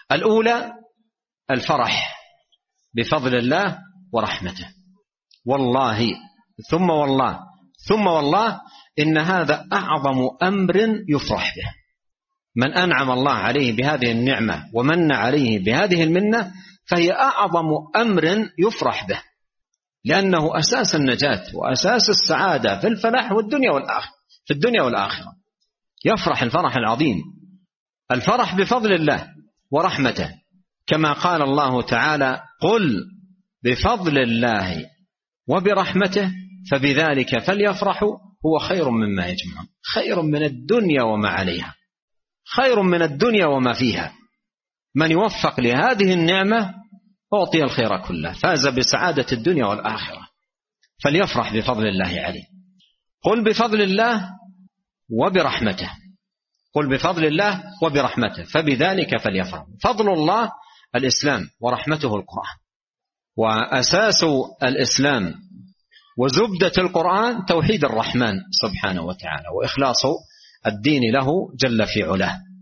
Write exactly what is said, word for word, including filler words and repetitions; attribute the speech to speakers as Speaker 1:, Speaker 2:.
Speaker 1: الأولى الفرح بفضل الله ورحمته، والله ثم والله ثم والله إن هذا أعظم أمر يفرح به. من أنعم الله عليه بهذه النعمة ومن عليه بهذه المنة فهي أعظم أمر يفرح به، لأنه أساس النجاة وأساس السعادة في الفلاح والدنيا والآخرة في الدنيا والآخرة. يفرح الفرح العظيم، الفرح بفضل الله ورحمته، كما قال الله تعالى: قل بفضل الله وبرحمته فبذلك فليفرحوا هو خير مما يجمعون. خير من الدنيا وما عليها، خير من الدنيا وما فيها. من يوفق لهذه النعمة أعطي الخير كله، فاز بسعادة الدنيا والآخرة. فليفرح بفضل الله عليه. قل بفضل الله وبرحمته، قل بفضل الله وبرحمته فبذلك فليفرح. فضل الله الإسلام ورحمته القرآن، وأساس الإسلام وزبدة القرآن توحيد الرحمن سبحانه وتعالى وإخلاص الدين له جل في علاه.